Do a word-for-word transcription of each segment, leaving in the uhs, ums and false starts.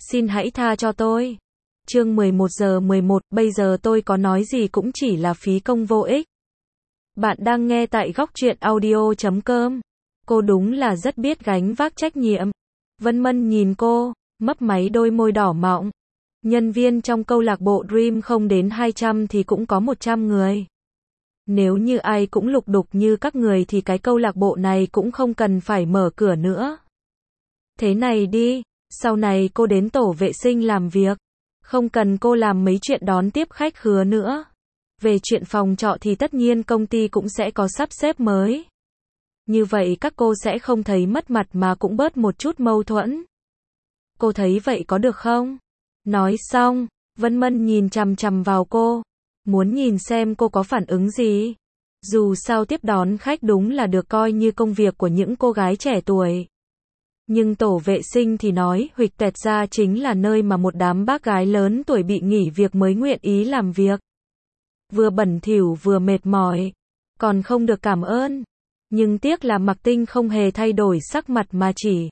Xin hãy tha cho tôi. Chương mười một giờ mười một, bây giờ tôi có nói gì cũng chỉ là phí công vô ích. Bạn đang nghe tại góc truyện audio chấm com. Cô đúng là rất biết gánh vác trách nhiệm. Vân Mân nhìn cô, mấp máy đôi môi đỏ mọng. Nhân viên trong câu lạc bộ Dream không đến hai trăm thì cũng có một trăm người. Nếu như ai cũng lục đục như các người thì cái câu lạc bộ này cũng không cần phải mở cửa nữa. Thế này đi, sau này cô đến tổ vệ sinh làm việc. Không cần cô làm mấy chuyện đón tiếp khách khứa nữa. Về chuyện phòng trọ thì tất nhiên công ty cũng sẽ có sắp xếp mới. Như vậy các cô sẽ không thấy mất mặt mà cũng bớt một chút mâu thuẫn. Cô thấy vậy có được không? Nói xong, Vân Mân nhìn chằm chằm vào cô. Muốn nhìn xem cô có phản ứng gì. Dù sao tiếp đón khách đúng là được coi như công việc của những cô gái trẻ tuổi. Nhưng tổ vệ sinh thì nói huỵch toẹt ra chính là nơi mà một đám bác gái lớn tuổi bị nghỉ việc mới nguyện ý làm việc. Vừa bẩn thỉu vừa mệt mỏi, còn không được cảm ơn. Nhưng tiếc là Mạc Tinh không hề thay đổi sắc mặt mà chỉ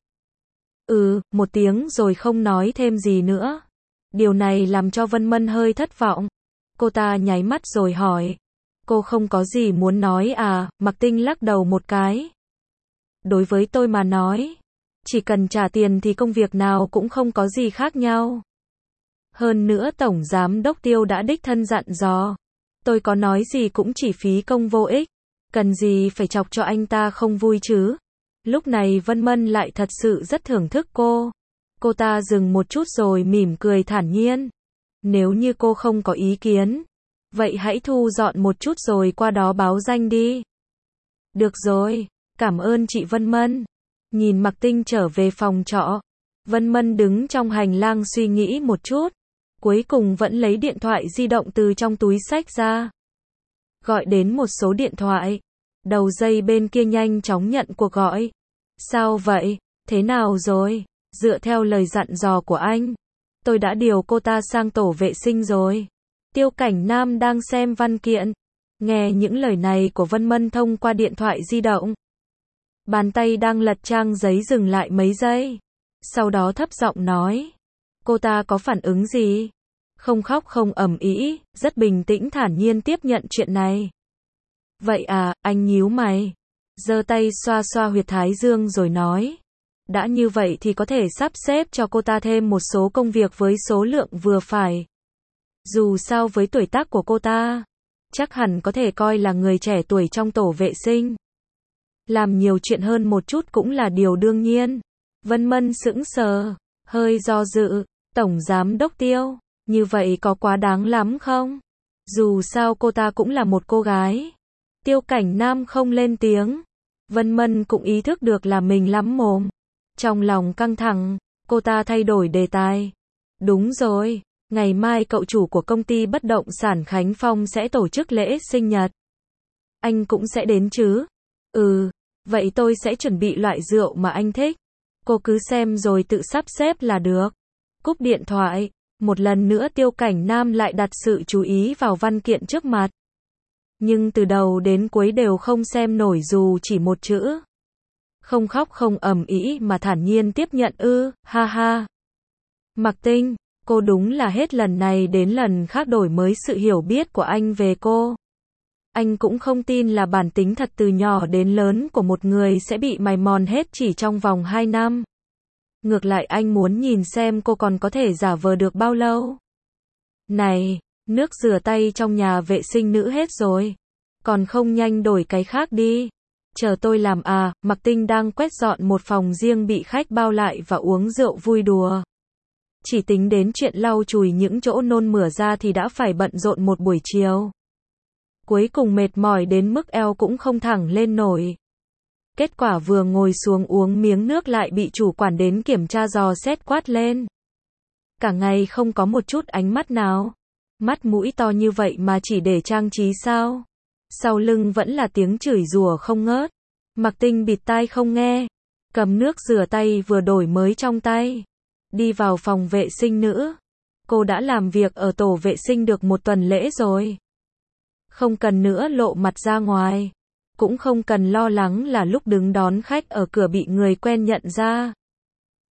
ừ, một tiếng rồi không nói thêm gì nữa. Điều này làm cho Vân Mân hơi thất vọng. Cô ta nháy mắt rồi hỏi. Cô không có gì muốn nói à? Mạc Tinh lắc đầu một cái. Đối với tôi mà nói, chỉ cần trả tiền thì công việc nào cũng không có gì khác nhau. Hơn nữa Tổng Giám Đốc Tiêu đã đích thân dặn dò. Tôi có nói gì cũng chỉ phí công vô ích. Cần gì phải chọc cho anh ta không vui chứ? Lúc này Vân Mân lại thật sự rất thưởng thức cô. Cô ta dừng một chút rồi mỉm cười thản nhiên. Nếu như cô không có ý kiến, vậy hãy thu dọn một chút rồi qua đó báo danh đi. Được rồi, cảm ơn chị Vân Mân. Nhìn Mạc Tinh trở về phòng trọ, Vân Mân đứng trong hành lang suy nghĩ một chút. Cuối cùng vẫn lấy điện thoại di động từ trong túi xách ra. Gọi đến một số điện thoại. Đầu dây bên kia nhanh chóng nhận cuộc gọi. Sao vậy? Thế nào rồi? Dựa theo lời dặn dò của anh, tôi đã điều cô ta sang tổ vệ sinh rồi. Tiêu Cảnh Nam đang xem văn kiện. Nghe những lời này của Vân Mân thông qua điện thoại di động. Bàn tay đang lật trang giấy dừng lại mấy giây. Sau đó thấp giọng nói. Cô ta có phản ứng gì? Không khóc không ầm ĩ, rất bình tĩnh thản nhiên tiếp nhận chuyện này. Vậy à, anh nhíu mày. Giơ tay xoa xoa huyệt thái dương rồi nói. Đã như vậy thì có thể sắp xếp cho cô ta thêm một số công việc với số lượng vừa phải. Dù sao với tuổi tác của cô ta, chắc hẳn có thể coi là người trẻ tuổi trong tổ vệ sinh. Làm nhiều chuyện hơn một chút cũng là điều đương nhiên. Vân Mân sững sờ, hơi do dự. Tổng Giám Đốc Tiêu, như vậy có quá đáng lắm không? Dù sao cô ta cũng là một cô gái. Tiêu Cảnh Nam không lên tiếng. Vân Mân cũng ý thức được là mình lắm mồm. Trong lòng căng thẳng, cô ta thay đổi đề tài. Đúng rồi, ngày mai cậu chủ của công ty bất động sản Khánh Phong sẽ tổ chức lễ sinh nhật. Anh cũng sẽ đến chứ? Ừ, vậy tôi sẽ chuẩn bị loại rượu mà anh thích. Cô cứ xem rồi tự sắp xếp là được. Cúp điện thoại, một lần nữa Tiêu Cảnh Nam lại đặt sự chú ý vào văn kiện trước mặt. Nhưng từ đầu đến cuối đều không xem nổi dù chỉ một chữ. Không khóc không ầm ĩ mà thản nhiên tiếp nhận ư, ha ha. Mạc Tinh, cô đúng là hết lần này đến lần khác đổi mới sự hiểu biết của anh về cô. Anh cũng không tin là bản tính thật từ nhỏ đến lớn của một người sẽ bị mài mòn hết chỉ trong vòng hai năm. Ngược lại anh muốn nhìn xem cô còn có thể giả vờ được bao lâu. Này, nước rửa tay trong nhà vệ sinh nữ hết rồi. Còn không nhanh đổi cái khác đi. Chờ tôi làm à, Mạc Tinh đang quét dọn một phòng riêng bị khách bao lại và uống rượu vui đùa. Chỉ tính đến chuyện lau chùi những chỗ nôn mửa ra thì đã phải bận rộn một buổi chiều. Cuối cùng mệt mỏi đến mức eo cũng không thẳng lên nổi. Kết quả vừa ngồi xuống uống miếng nước lại bị chủ quản đến kiểm tra dò xét quát lên. Cả ngày không có một chút ánh mắt nào. Mắt mũi to như vậy mà chỉ để trang trí sao? Sau lưng vẫn là tiếng chửi rủa không ngớt. Mạc Tinh bịt tai không nghe. Cầm nước rửa tay vừa đổi mới trong tay. Đi vào phòng vệ sinh nữ. Cô đã làm việc ở tổ vệ sinh được một tuần lễ rồi. Không cần nữa lộ mặt ra ngoài. Cũng không cần lo lắng là lúc đứng đón khách ở cửa bị người quen nhận ra.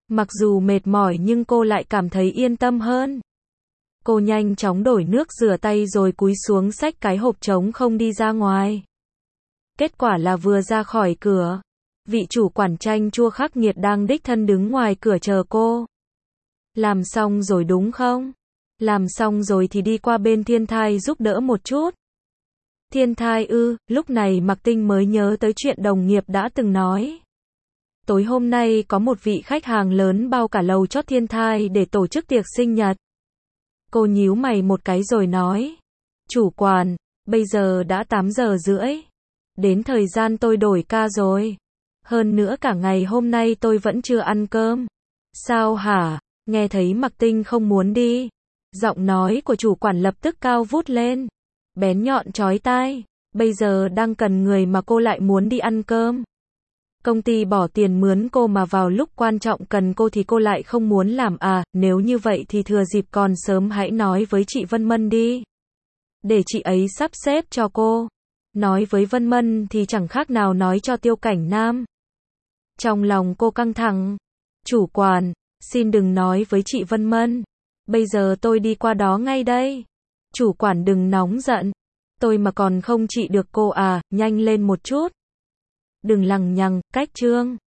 Mặc dù mệt mỏi nhưng cô lại cảm thấy yên tâm hơn. Cô nhanh chóng đổi nước rửa tay rồi cúi xuống xách cái hộp trống không đi ra ngoài. Kết quả là vừa ra khỏi cửa, vị chủ quản chanh chua khắc nghiệt đang đích thân đứng ngoài cửa chờ cô. Làm xong rồi đúng không? Làm xong rồi thì đi qua bên Thiên Thai giúp đỡ một chút. Thiên Thai ư, lúc này Mạc Tinh mới nhớ tới chuyện đồng nghiệp đã từng nói. Tối hôm nay có một vị khách hàng lớn bao cả lầu chót Thiên Thai để tổ chức tiệc sinh nhật. Cô nhíu mày một cái rồi nói. Chủ quản, bây giờ đã tám giờ rưỡi. Đến thời gian tôi đổi ca rồi. Hơn nữa cả ngày hôm nay tôi vẫn chưa ăn cơm. Sao hả? Nghe thấy Mạc Tinh không muốn đi. Giọng nói của chủ quản lập tức cao vút lên. Bén nhọn chói tai. Bây giờ đang cần người mà cô lại muốn đi ăn cơm. Công ty bỏ tiền mướn cô mà vào lúc quan trọng cần cô thì cô lại không muốn làm à, nếu như vậy thì thừa dịp còn sớm hãy nói với chị Vân Mân đi. Để chị ấy sắp xếp cho cô. Nói với Vân Mân thì chẳng khác nào nói cho Tiêu Cảnh Nam. Trong lòng cô căng thẳng. Chủ quản, xin đừng nói với chị Vân Mân. Bây giờ tôi đi qua đó ngay đây. Chủ quản đừng nóng giận. Tôi mà còn không trị được cô à, nhanh lên một chút. Đừng lằng nhằng, cách trương.